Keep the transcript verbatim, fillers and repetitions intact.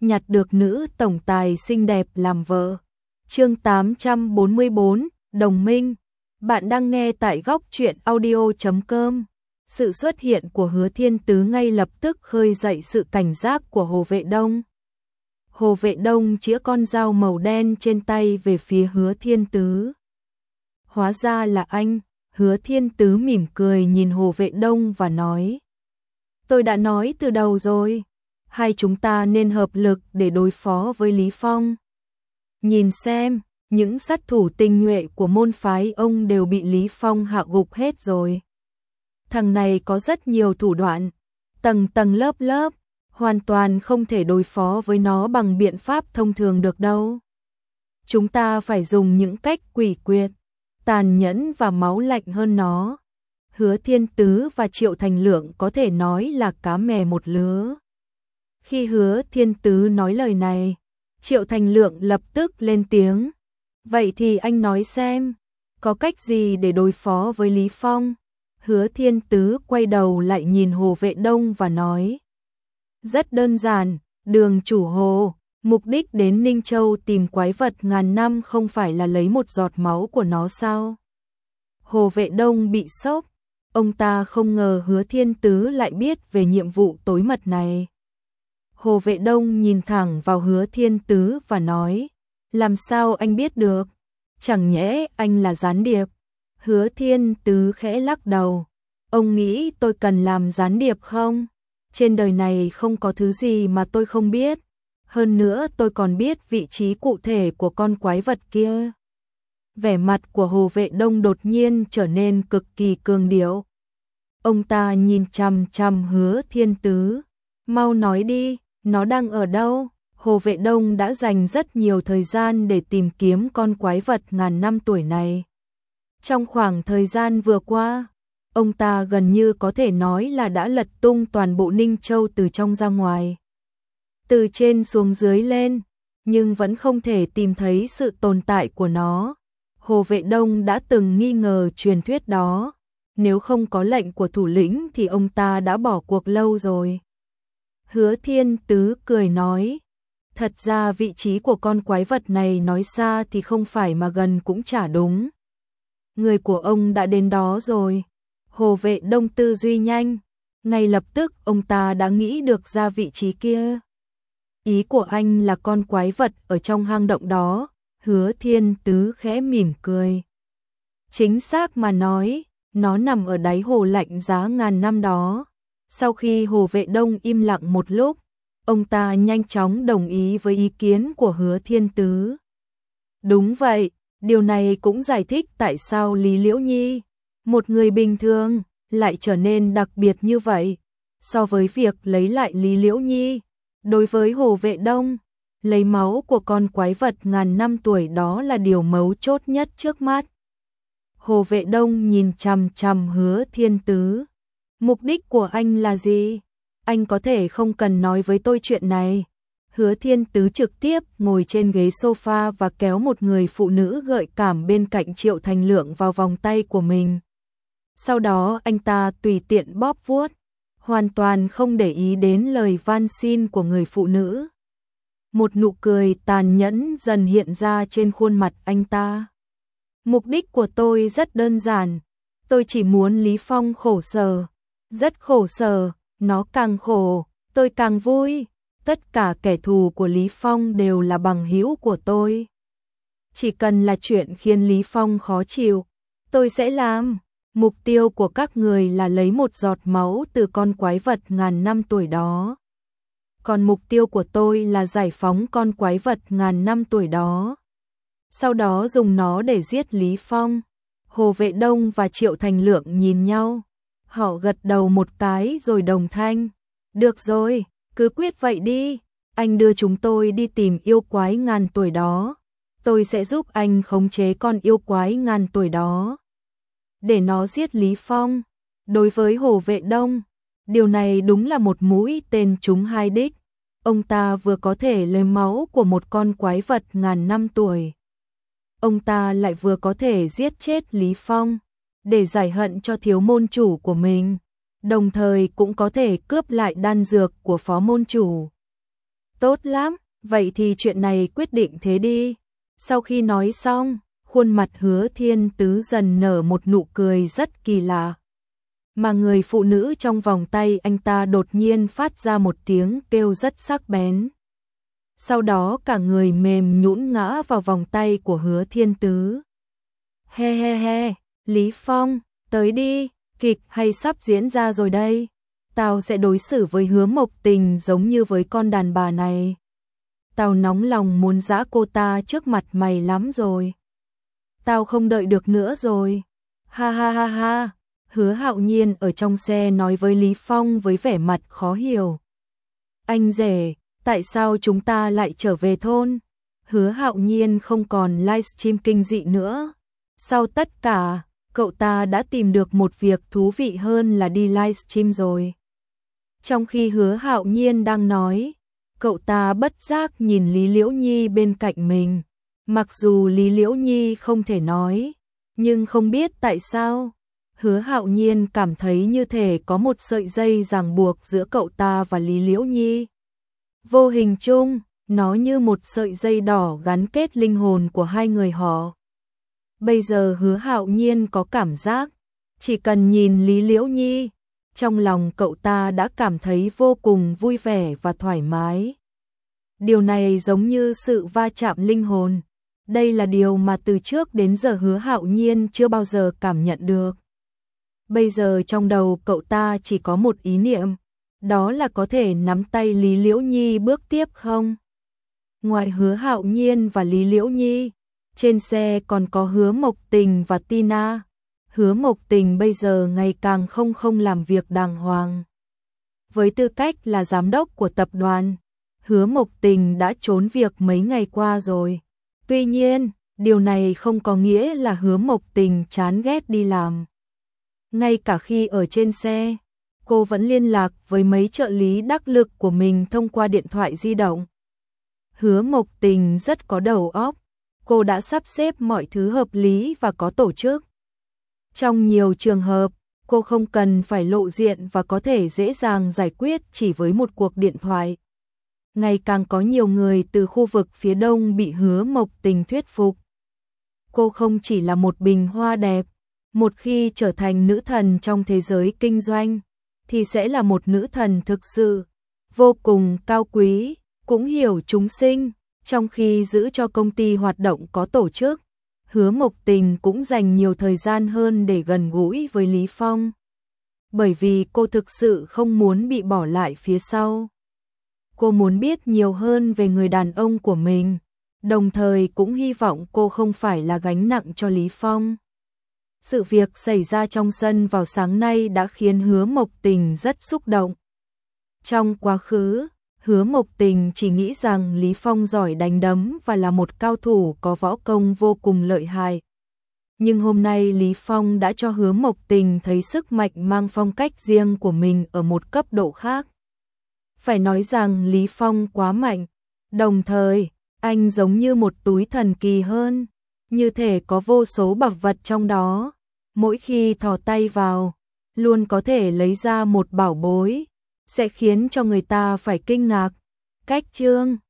nhặt được nữ tổng tài xinh đẹp làm vợ. Chương tám trăm bốn mươi bốn, Đồng minh. Bạn đang nghe tại góc truyện audio chấm com. Sự xuất hiện của Hứa Thiên Tứ ngay lập tức khơi dậy sự cảnh giác của Hồ Vệ Đông. Hồ Vệ Đông chĩa con dao màu đen trên tay về phía Hứa Thiên Tứ. Hóa ra là anh. Hứa Thiên Tứ mỉm cười nhìn Hồ Vệ Đông và nói: Tôi đã nói từ đầu rồi, hai chúng ta nên hợp lực để đối phó với Lý Phong. Nhìn xem, những sát thủ tinh nhuệ của môn phái ông đều bị Lý Phong hạ gục hết rồi. Thằng này có rất nhiều thủ đoạn, tầng tầng lớp lớp, hoàn toàn không thể đối phó với nó bằng biện pháp thông thường được đâu. Chúng ta phải dùng những cách quỷ quyệt, tàn nhẫn và máu lạnh hơn nó. Hứa Thiên Tứ và Triệu Thành Lượng có thể nói là cá mè một lứa. Khi Hứa Thiên Tứ nói lời này, Triệu Thành Lượng lập tức lên tiếng: Vậy thì anh nói xem, có cách gì để đối phó với Lý Phong? Hứa Thiên Tứ quay đầu lại nhìn Hồ Vệ Đông và nói: Rất đơn giản, Đường chủ Hồ, mục đích đến Ninh Châu tìm quái vật ngàn năm không phải là lấy một giọt máu của nó sao? Hồ Vệ Đông bị sốc, ông ta không ngờ Hứa Thiên Tứ lại biết về nhiệm vụ tối mật này. Hồ Vệ Đông nhìn thẳng vào Hứa Thiên Tứ và nói: Làm sao anh biết được? Chẳng nhẽ anh là gián điệp? Hứa Thiên Tứ khẽ lắc đầu: Ông nghĩ tôi cần làm gián điệp không? Trên đời này không có thứ gì mà tôi không biết. Hơn nữa tôi còn biết vị trí cụ thể của con quái vật kia. Vẻ mặt của Hồ Vệ Đông đột nhiên trở nên cực kỳ cường điệu. Ông ta nhìn chằm chằm Hứa Thiên Tứ. Mau nói đi, nó đang ở đâu? Hồ Vệ Đông đã dành rất nhiều thời gian để tìm kiếm con quái vật ngàn năm tuổi này. Trong khoảng thời gian vừa qua, ông ta gần như có thể nói là đã lật tung toàn bộ Ninh Châu từ trong ra ngoài, từ trên xuống dưới lên, nhưng vẫn không thể tìm thấy sự tồn tại của nó. Hồ Vệ Đông đã từng nghi ngờ truyền thuyết đó, nếu không có lệnh của thủ lĩnh thì ông ta đã bỏ cuộc lâu rồi. Hứa Thiên Tứ cười nói: Thật ra vị trí của con quái vật này nói xa thì không phải mà gần cũng chả đúng. Người của ông đã đến đó rồi. Hồ Vệ Đông tư duy nhanh, ngay lập tức ông ta đã nghĩ được ra vị trí kia. Ý của anh là con quái vật ở trong hang động đó. Hứa Thiên Tứ khẽ mỉm cười. Chính xác mà nói, nó nằm ở đáy hồ lạnh giá ngàn năm đó. Sau khi Hồ Vệ Đông im lặng một lúc, ông ta nhanh chóng đồng ý với ý kiến của Hứa Thiên Tứ. Đúng vậy, điều này cũng giải thích tại sao Lý Liễu Nhi, một người bình thường, lại trở nên đặc biệt như vậy. So với việc lấy lại Lý Liễu Nhi, đối với Hồ Vệ Đông, lấy máu của con quái vật ngàn năm tuổi đó là điều mấu chốt nhất trước mắt. Hồ Vệ Đông nhìn chằm chằm Hứa Thiên Tứ. Mục đích của anh là gì? Anh có thể không cần nói với tôi chuyện này. Hứa Thiên Tứ trực tiếp ngồi trên ghế sofa và kéo một người phụ nữ gợi cảm bên cạnh Triệu Thành Lượng vào vòng tay của mình. Sau đó anh ta tùy tiện bóp vuốt, hoàn toàn không để ý đến lời van xin của người phụ nữ. Một nụ cười tàn nhẫn dần hiện ra trên khuôn mặt anh ta. Mục đích của tôi rất đơn giản, tôi chỉ muốn Lý Phong khổ sở, rất khổ sở, nó càng khổ, tôi càng vui. Tất cả kẻ thù của Lý Phong đều là bằng hữu của tôi. Chỉ cần là chuyện khiến Lý Phong khó chịu, tôi sẽ làm. Mục tiêu của các người là lấy một giọt máu từ con quái vật ngàn năm tuổi đó. Còn mục tiêu của tôi là giải phóng con quái vật ngàn năm tuổi đó. Sau đó dùng nó để giết Lý Phong. Hồ Vệ Đông và Triệu Thành Lượng nhìn nhau. Họ gật đầu một cái rồi đồng thanh. Được rồi, cứ quyết vậy đi. Anh đưa chúng tôi đi tìm yêu quái ngàn tuổi đó. Tôi sẽ giúp anh khống chế con yêu quái ngàn tuổi đó, để nó giết Lý Phong. Đối với Hồ Vệ Đông, điều này đúng là một mũi tên trúng hai đích. Ông ta vừa có thể lấy máu của một con quái vật ngàn năm tuổi, ông ta lại vừa có thể giết chết Lý Phong để giải hận cho thiếu môn chủ của mình, đồng thời cũng có thể cướp lại đan dược của phó môn chủ. Tốt lắm, vậy thì chuyện này quyết định thế đi. Sau khi nói xong, khuôn mặt Hứa Thiên Tứ dần nở một nụ cười rất kỳ lạ. Mà người phụ nữ trong vòng tay anh ta đột nhiên phát ra một tiếng kêu rất sắc bén. Sau đó cả người mềm nhũn ngã vào vòng tay của Hứa Thiên Tứ. He he he, Lý Phong, tới đi, kịch hay sắp diễn ra rồi đây. Tao sẽ đối xử với Hứa Mộc Tình giống như với con đàn bà này. Tao nóng lòng muốn giã cô ta trước mặt mày lắm rồi. Tao không đợi được nữa rồi. Ha ha ha ha. Hứa Hạo Nhiên ở trong xe nói với Lý Phong với vẻ mặt khó hiểu. Anh rể, tại sao chúng ta lại trở về thôn? Hứa Hạo Nhiên không còn livestream kinh dị nữa. Sau tất cả, cậu ta đã tìm được một việc thú vị hơn là đi livestream rồi. Trong khi Hứa Hạo Nhiên đang nói, cậu ta bất giác nhìn Lý Liễu Nhi bên cạnh mình. Mặc dù Lý Liễu Nhi không thể nói, nhưng không biết tại sao, Hứa Hạo Nhiên cảm thấy như thể có một sợi dây ràng buộc giữa cậu ta và Lý Liễu Nhi. Vô hình chung, nó như một sợi dây đỏ gắn kết linh hồn của hai người họ. Bây giờ Hứa Hạo Nhiên có cảm giác, chỉ cần nhìn Lý Liễu Nhi, trong lòng cậu ta đã cảm thấy vô cùng vui vẻ và thoải mái. Điều này giống như sự va chạm linh hồn. Đây là điều mà từ trước đến giờ Hứa Hạo Nhiên chưa bao giờ cảm nhận được. Bây giờ trong đầu cậu ta chỉ có một ý niệm, đó là có thể nắm tay Lý Liễu Nhi bước tiếp không? Ngoài Hứa Hạo Nhiên và Lý Liễu Nhi, trên xe còn có Hứa Mộc Tình và Tina. Hứa Mộc Tình bây giờ ngày càng không không làm việc đàng hoàng. Với tư cách là giám đốc của tập đoàn, Hứa Mộc Tình đã trốn việc mấy ngày qua rồi. Tuy nhiên, điều này không có nghĩa là Hứa Mộc Tình chán ghét đi làm. Ngay cả khi ở trên xe, cô vẫn liên lạc với mấy trợ lý đắc lực của mình thông qua điện thoại di động. Hứa Mộc Tình rất có đầu óc, cô đã sắp xếp mọi thứ hợp lý và có tổ chức. Trong nhiều trường hợp, cô không cần phải lộ diện và có thể dễ dàng giải quyết chỉ với một cuộc điện thoại. Ngày càng có nhiều người từ khu vực phía đông bị Hứa Mộc Tình thuyết phục. Cô không chỉ là một bình hoa đẹp, một khi trở thành nữ thần trong thế giới kinh doanh, thì sẽ là một nữ thần thực sự, vô cùng cao quý, cũng hiểu chúng sinh. Trong khi giữ cho công ty hoạt động có tổ chức, Hứa Mộc Tình cũng dành nhiều thời gian hơn để gần gũi với Lý Phong. Bởi vì cô thực sự không muốn bị bỏ lại phía sau. Cô muốn biết nhiều hơn về người đàn ông của mình, đồng thời cũng hy vọng cô không phải là gánh nặng cho Lý Phong. Sự việc xảy ra trong sân vào sáng nay đã khiến Hứa Mộc Tình rất xúc động. Trong quá khứ, Hứa Mộc Tình chỉ nghĩ rằng Lý Phong giỏi đánh đấm và là một cao thủ có võ công vô cùng lợi hại. Nhưng hôm nay Lý Phong đã cho Hứa Mộc Tình thấy sức mạnh mang phong cách riêng của mình ở một cấp độ khác. Phải nói rằng Lý Phong quá mạnh, đồng thời, anh giống như một túi thần kỳ hơn, như thể có vô số bảo vật trong đó. Mỗi khi thò tay vào, luôn có thể lấy ra một bảo bối, sẽ khiến cho người ta phải kinh ngạc. Cách chương